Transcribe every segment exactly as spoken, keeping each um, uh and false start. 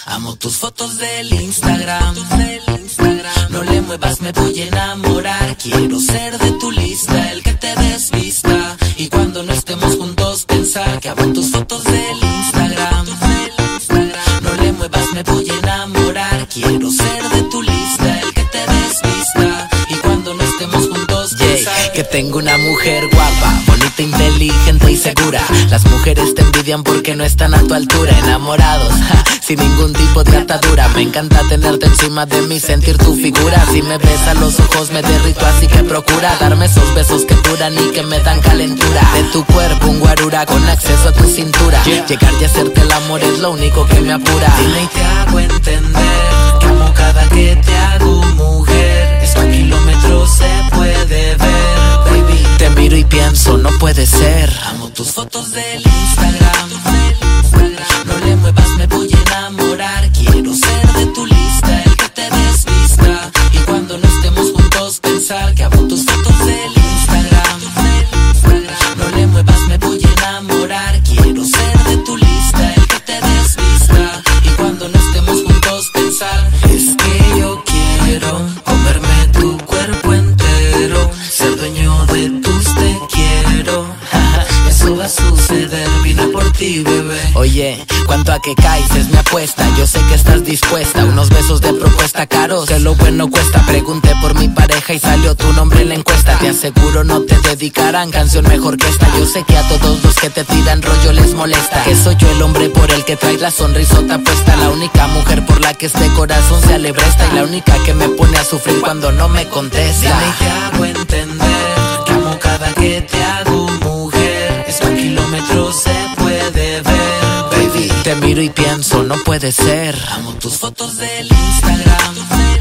Amo tus fotos del Instagram. No le muevas, me voy a enamorar. Quiero ser de tu lista, el que te desvista. Y cuando no estemos juntos pensar que amo tus fotos del Instagram. No le muevas, me voy a enamorar. Quiero ser de tu lista, el que te desvista. Y cuando no estemos juntos pensar yeah, que tengo una mujer guapa, bonita, inteligente y segura. Las mujeres te envidian porque no están a tu altura. Enamorados, ja, sin ningún tipo de atadura. Me encanta tenerte encima de mí, sentir tu figura. Si me ves a los ojos me derrito, así que procura darme esos besos que duran y que me dan calentura. De tu cuerpo un guarura con acceso a tu cintura. yeah. Llegar y hacerte el amor es lo único que me apura. Dime y te hago entender que amo cada que te hago mujer. Esto a kilómetros se puede ver, baby. Te miro y pienso, no puede ser. Amo tus fotos del Instagram. No le muevas, me voy a enamorar. Quiero ser de tu lista, el que te desvista. Y cuando no estemos juntos pensar que amo tus fotos del Instagram. No le muevas, me voy a enamorar. Quiero ser de tu lista, el que te desvista. Y cuando no estemos juntos pensar, es que yo quiero comerme tu cuerpo entero, ser dueño de tus te quiero. Eso va a suceder, vine por ti, bebé. Oye, cuanto a que caes es mi apuesta. Yo sé que estás dispuesta. Unos besos de propuesta caros, que lo bueno cuesta. Pregunté por mi pareja y salió tu nombre en la encuesta. Te aseguro no te dedicarán canción mejor que esta. Yo sé que a todos los que te tiran rollo les molesta. Que soy yo el hombre por el que traes la sonrisota puesta. La única mujer por la que este corazón se alebresta. Y la única que me pone a sufrir cuando no me contesta. Dime y te hago entender que amo cada que te hago mujer. Esto a kilómetros se puede ver, baby. Te miro y pienso, no puede ser. Amo tus fotos del Instagram.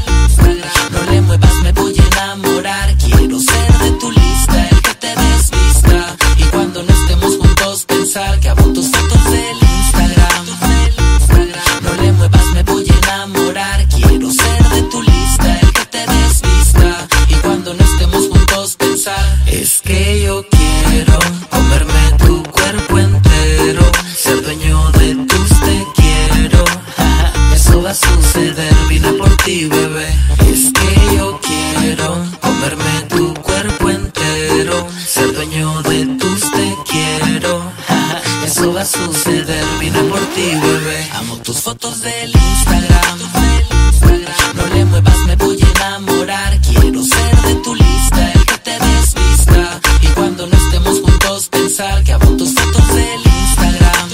No le muevas, me voy a enamorar. Quiero ser de tu lista, el que te desvista. Y cuando no estemos juntos pensar que amo tus fotos del Instagram. No le muevas, me voy a enamorar. Quiero ser de tu lista, el que te desvista. Y cuando no estemos juntos pensar, es que yo quiero comerme tu cuerpo entero, ser dueño de tus te quiero. Eso va a suceder, vine por ti, bebé. Es que yo quiero comerme tu cuerpo entero, ser dueño de tus te quiero. Eso va a suceder, vine por ti, bebé. Amo tus fotos del Instagram. No le muevas, me voy a enamorar. Quiero ser de tu lista, el que te desvista. Y cuando no estemos juntos pensar que amo tus fotos del Instagram.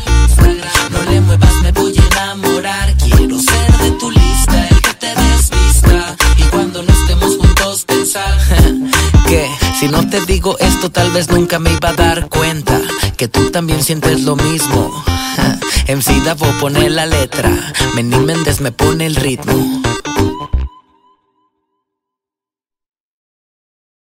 No le muevas, me voy a enamorar. Quiero ser de tu lista, el que te desvista. Y cuando no estemos juntos pensar que si no te digo esto tal vez nunca me iba a dar cuenta que tú también sientes lo mismo. M C Davo pone la letra, Meni Méndez me pone el ritmo.